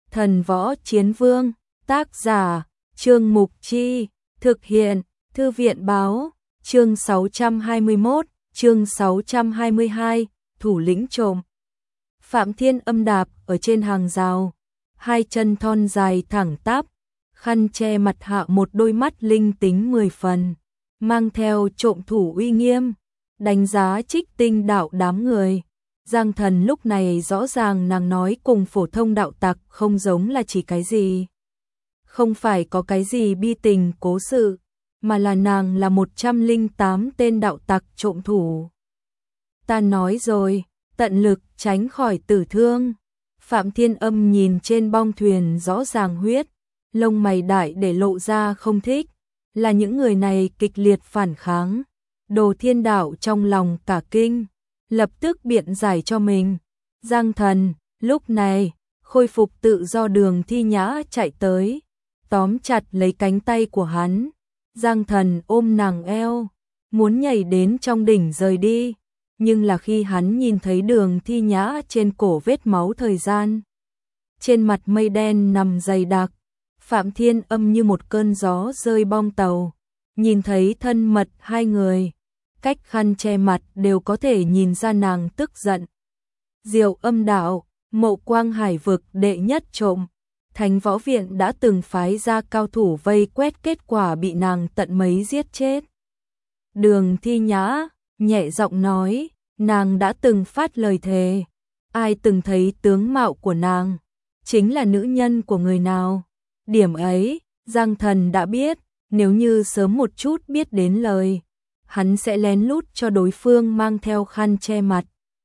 Thần Võ Chiến Vương, tác giả, Trương Mục Chi, thực hiện, Thư viện báo, chương 621, chương 622, thủ lĩnh trộm. Phạm Thiên Âm đạp ở trên hàng rào, hai chân thon dài thẳng tắp, khăn che mặt hạ một đôi mắt linh tính 10 phần, mang theo trộm thủ uy nghiêm, đánh giá Trích Tinh đạo đám người. Giang Thần lúc này rõ ràng nàng nói cùng phổ thông đạo tặc không giống là chỉ cái gì. Không phải có cái gì bi tình cố sự, mà là nàng là 108 tên đạo tặc trộm thủ. Ta nói rồi, tận lực tránh khỏi tử thương. Phạm Thiên Âm nhìn trên bong thuyền rõ ràng huyết, lông mày đại để lộ ra không thích, là những người này kịch liệt phản kháng. Đồ Thiên Đạo trong lòng cả kinh, lập tức biện giải cho mình. Giang Thần, lúc này, khôi phục tự do Đường Thi Nhã chạy tới, tóm chặt lấy cánh tay của hắn. Giang Thần ôm nàng eo, muốn nhảy đến trong đỉnh rời đi, nhưng là khi hắn nhìn thấy Đường Thi Nhã trên cổ vết máu thời gian, trên mặt mây đen nằm dày đặc, Phạm Thiên Âm như một cơn gió rơi bong tàu, nhìn thấy thân mật hai người, cách khăn che mặt đều có thể nhìn ra nàng tức giận. Diệu Âm đạo, Mộ Quang Hải vực đệ nhất trộm, Thánh Võ Viện đã từng phái ra cao thủ vây quét, kết quả bị nàng tận mấy giết chết. Đường Thi Nhã nhẹ giọng nói, nàng đã từng phát lời thề, ai từng thấy tướng mạo của nàng, chính là nữ nhân của người nào. Điểm ấy, Giang Thần đã biết, nếu như sớm một chút biết đến lời, hắn sẽ lén lút cho đối phương mang theo khăn che mặt,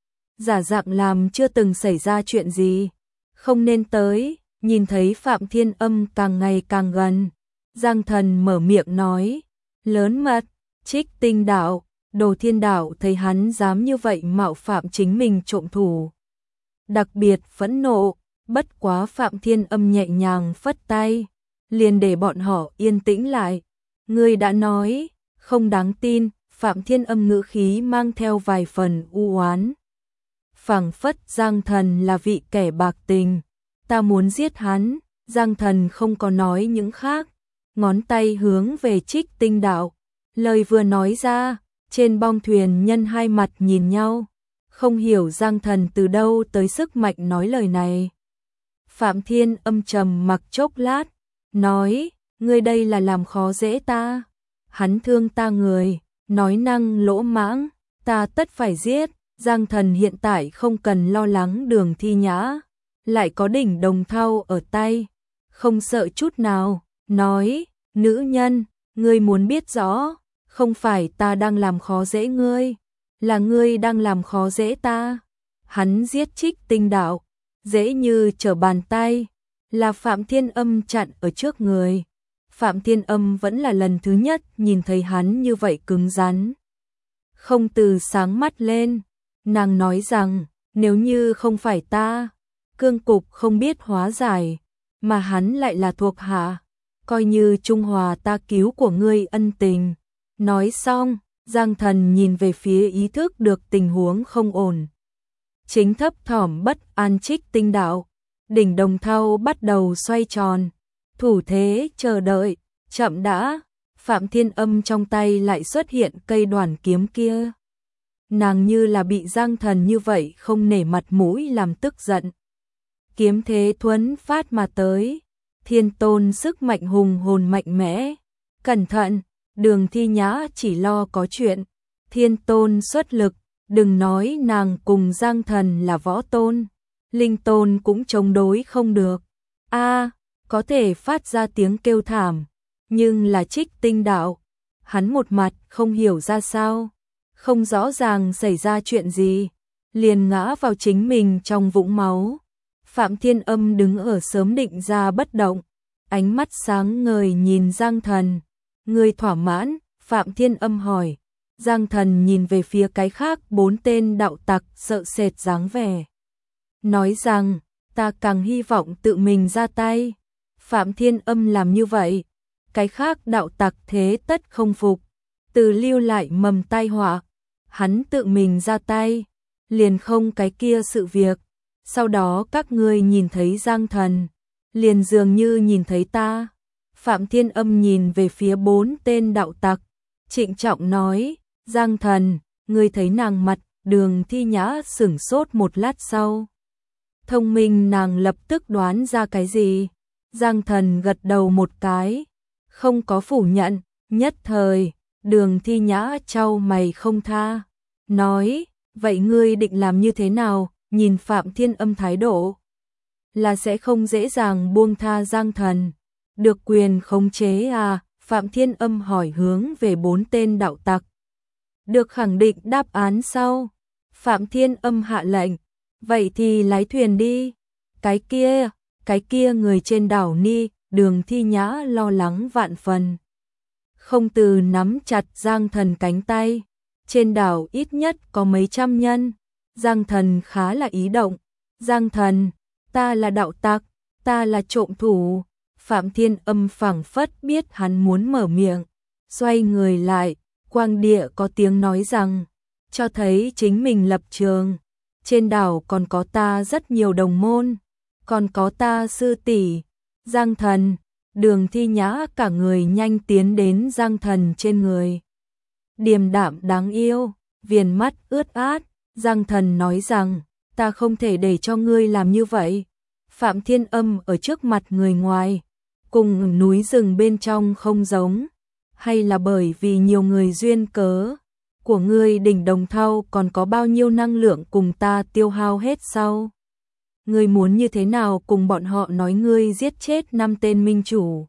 giả dạng làm chưa từng xảy ra chuyện gì, không nên tới. Nhìn thấy Phạm Thiên Âm càng ngày càng gần, Giang Thần mở miệng nói, lớn mật. Trích Tinh đạo, Đồ Thiên đạo thấy hắn dám như vậy mạo phạm chính mình trộm thủ, đặc biệt phẫn nộ, bất quá Phạm Thiên Âm nhẹ nhàng phất tay, liền để bọn họ yên tĩnh lại. Ngươi đã nói, không đáng tin. Phạm Thiên Âm ngữ khí mang theo vài phần u oán, phảng phất Giang Thần là vị kẻ bạc tình, ta muốn giết hắn. Giang Thần không có nói những khác, ngón tay hướng về Trích Tinh đạo. Lời vừa nói ra, trên bong thuyền nhân hai mặt nhìn nhau, không hiểu Giang Thần từ đâu tới sức mạnh nói lời này. Phạm Thiên Âm trầm mặc chốc lát, nói, ngươi đây là làm khó dễ ta. Hắn thương ta người, nói năng lỗ mãng, ta tất phải giết. Giang Thần hiện tại không cần lo lắng Đường Thi Nhã, lại có đỉnh đồng thau ở tay, không sợ chút nào, nói, nữ nhân, ngươi muốn biết rõ, không phải ta đang làm khó dễ ngươi, là ngươi đang làm khó dễ ta. Hắn giết Trích Tinh đạo, dễ như trở bàn tay, là Phạm Thiên Âm chặn ở trước người. Phạm Thiên Âm vẫn là lần thứ nhất nhìn thấy hắn như vậy cứng rắn, không từ sáng mắt lên. Nàng nói rằng, nếu như không phải ta, cương cục không biết hóa giải, mà hắn lại là thuộc hạ, coi như trung hòa ta cứu của ngươi ân tình. Nói xong, Giang Thần nhìn về phía ý thức được tình huống không ổn, chính thấp thỏm bất an Trích Tinh đạo. Đỉnh đồng thau bắt đầu xoay tròn, thủ thế chờ đợi. Chậm đã, Phạm Thiên Âm trong tay lại xuất hiện cây đoản kiếm kia. Nàng như là bị Giang Thần như vậy không nể mặt mũi làm tức giận. Kiếm thế thuấn phát mà tới, thiên tôn sức mạnh hùng hồn mạnh mẽ. Cẩn thận, Đường Thi Nhã chỉ lo có chuyện, thiên tôn xuất lực, đừng nói nàng cùng Giang Thần là võ tôn, linh tôn cũng chống đối không được. Có thể phát ra tiếng kêu thảm, nhưng là Trích Tinh đạo. Hắn một mặt không hiểu ra sao, không rõ ràng xảy ra chuyện gì, liền ngã vào chính mình trong vũng máu. Phạm Thiên Âm đứng ở sớm định ra bất động, ánh mắt sáng ngời nhìn Giang Thần. Ngươi thỏa mãn? Phạm Thiên Âm hỏi. Giang Thần nhìn về phía cái khác 4 tên đạo tặc sợ sệt dáng vẻ, nói rằng, ta càng hy vọng tự mình ra tay. Phạm Thiên Âm làm như vậy, cái khác đạo tặc thế tất không phục, từ lưu lại mầm tai họa. Hắn tự mình ra tay, liền không cái kia sự việc. Sau đó các ngươi nhìn thấy Giang Thần liền dường như nhìn thấy ta. Phạm Thiên Âm nhìn về phía 4 tên đạo tặc, trịnh trọng nói, Giang Thần, ngươi thấy nàng mặt. Đường Thi Nhã sửng sốt một lát sau. Thông minh nàng lập tức đoán ra cái gì. Giang Thần gật đầu một cái, không có phủ nhận, nhất thời, Đường Thi Nhã chau mày không tha, nói, vậy ngươi định làm như thế nào? Nhìn Phạm Thiên Âm thái độ, là sẽ không dễ dàng buông tha Giang Thần. Được quyền khống chế à? Phạm Thiên Âm hỏi hướng về 4 tên đạo tặc. Được khẳng định đáp án sau. Phạm Thiên Âm hạ lệnh, vậy thì lái thuyền đi. Cái kia người trên đảo Ni. Đường Thi Nhã lo lắng vạn phần, không từ nắm chặt Giang Thần cánh tay. Trên đảo ít nhất có mấy trăm nhân. Giang Thần khá là ý động. Giang Thần, ta là đạo tặc, ta là trộm thủ. Phạm Thiên Âm phảng phất biết hắn muốn mở miệng, xoay người lại, quang địa có tiếng nói rằng, cho thấy chính mình lập trường. Trên đảo còn có ta rất nhiều đồng môn, còn có ta sư tỷ. Giang Thần, Đường Thi Nhã cả người nhanh tiến đến Giang Thần trên người. Điềm đạm đáng yêu, viền mắt ướt át. Giang Thần nói rằng, ta không thể để cho ngươi làm như vậy. Phạm Thiên Âm ở trước mặt người ngoài, cùng núi rừng bên trong không giống, hay là bởi vì nhiều người duyên cớ của ngươi đỉnh Đồng Thau còn có bao nhiêu năng lượng cùng ta tiêu hao hết sau? Ngươi muốn như thế nào cùng bọn họ nói ngươi giết chết 5 tên minh chủ?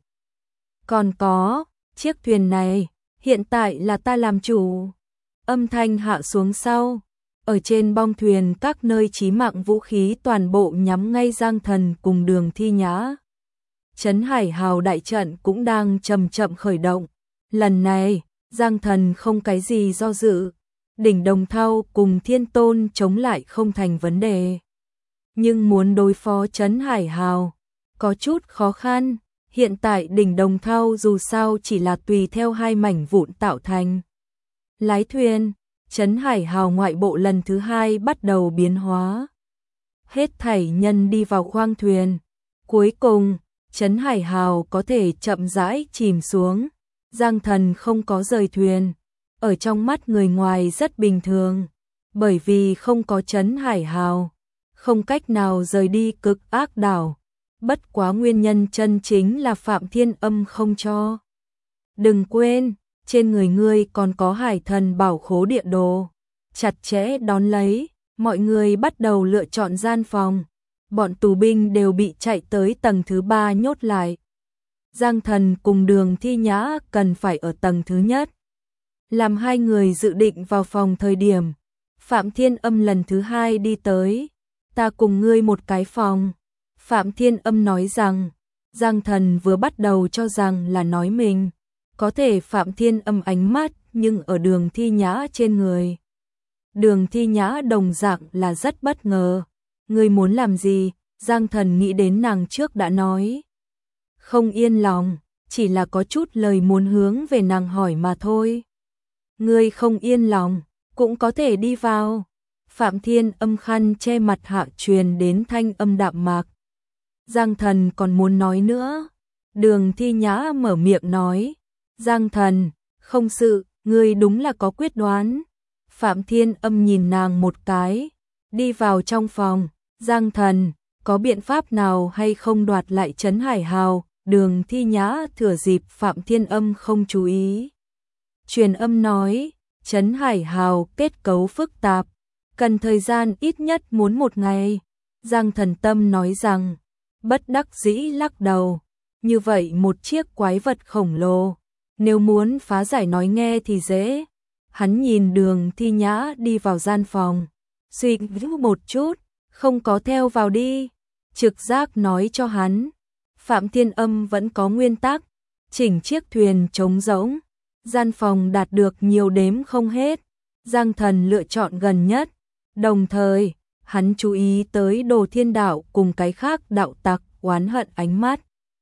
Còn có, chiếc thuyền này, hiện tại là ta làm chủ. Âm thanh hạ xuống sau, ở trên bong thuyền các nơi chí mạng vũ khí toàn bộ nhắm ngay Giang Thần cùng Đường Thi Nhã. Trấn Hải Hào đại trận cũng đang chậm chậm khởi động. Lần này, Giang Thần không cái gì do dự, đỉnh Đồng Thau cùng Thiên Tôn chống lại không thành vấn đề. Nhưng muốn đối phó Trấn Hải Hào, có chút khó khăn. Hiện tại đỉnh Đồng Thau dù sao chỉ là tùy theo 2 mảnh vụn tạo thành. Lái thuyền, Trấn Hải Hào ngoại bộ lần thứ 2 bắt đầu biến hóa. Hết thảy nhân đi vào khoang thuyền. Cuối cùng, Trấn Hải Hào có thể chậm rãi chìm xuống. Giang Thần không có rời thuyền, ở trong mắt người ngoài rất bình thường, bởi vì không có Trấn Hải Hào, không cách nào rời đi Cực Ác Đảo. Bất quá nguyên nhân chân chính là Phạm Thiên Âm không cho. Đừng quên, trên người ngươi còn có Hải Thần Bảo Khố địa đồ. Chặt chẽ đón lấy, mọi người bắt đầu lựa chọn gian phòng. Bọn tù binh đều bị chạy tới tầng thứ 3 nhốt lại. Giang Thần cùng Đường Thi Nhã cần phải ở tầng thứ nhất. Làm 2 người dự định vào phòng thời điểm, Phạm Thiên Âm lần thứ 2 đi tới. Ta cùng ngươi một cái phòng. Phạm Thiên Âm nói rằng, Giang Thần vừa bắt đầu cho rằng là nói mình. Có thể Phạm Thiên Âm ánh mắt nhưng ở Đường Thi Nhã trên người. Đường Thi Nhã đồng dạng là rất bất ngờ. Ngươi muốn làm gì? Giang Thần nghĩ đến nàng trước đã nói. Không yên lòng, chỉ là có chút lời muốn hướng về nàng hỏi mà thôi. Ngươi không yên lòng, cũng có thể đi vào. Phạm Thiên Âm khăn che mặt hạ truyền đến thanh âm đạm mạc. Giang Thần còn muốn nói nữa. Đường Thi Nhã mở miệng nói. Giang Thần, không sự, ngươi đúng là có quyết đoán. Phạm Thiên Âm nhìn nàng một cái, đi vào trong phòng. Giang Thần, có biện pháp nào hay không đoạt lại Trấn Hải Hào? Đường Thi Nhã thừa dịp Phạm Thiên Âm không chú ý, truyền âm nói, Trấn Hải Hào kết cấu phức tạp, cần thời gian ít nhất muốn 1 ngày. Giang Thần Tâm nói rằng, bất đắc dĩ lắc đầu, như vậy một chiếc quái vật khổng lồ, nếu muốn phá giải nói nghe thì dễ. Hắn nhìn Đường Thi Nhã đi vào gian phòng, suy nghĩ một chút, không có theo vào đi. Trực giác nói cho hắn, Phạm Thiên Âm vẫn có nguyên tắc, chỉnh chiếc thuyền trống rỗng, gian phòng đạt được nhiều đếm không hết. Giang Thần lựa chọn gần nhất, đồng thời, hắn chú ý tới Đồ Thiên Đạo cùng cái khác đạo tặc oán hận ánh mắt.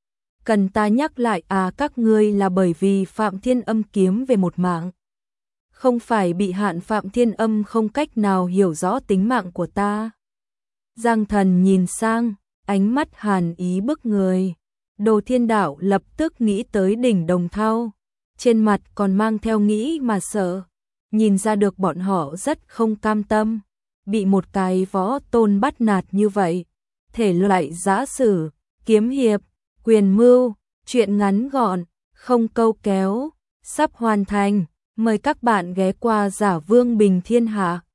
Cần ta nhắc lại à, các ngươi là bởi vì Phạm Thiên Âm kiếm về một mạng. Không phải bị hạn Phạm Thiên Âm không cách nào hiểu rõ tính mạng của ta. Giang Thần nhìn sang, ánh mắt hàn ý bức người. Đồ Thiên Đạo lập tức nghĩ tới đỉnh Đồng Thau, trên mặt còn mang theo nghĩ mà sợ, nhìn ra được bọn họ rất không cam tâm, bị một cái võ tôn bắt nạt như vậy. Thể loại giã sử, kiếm hiệp, quyền mưu, truyện ngắn gọn, không câu kéo, sắp hoàn thành, mời các bạn ghé qua Giả Vương Bình Thiên Hạ.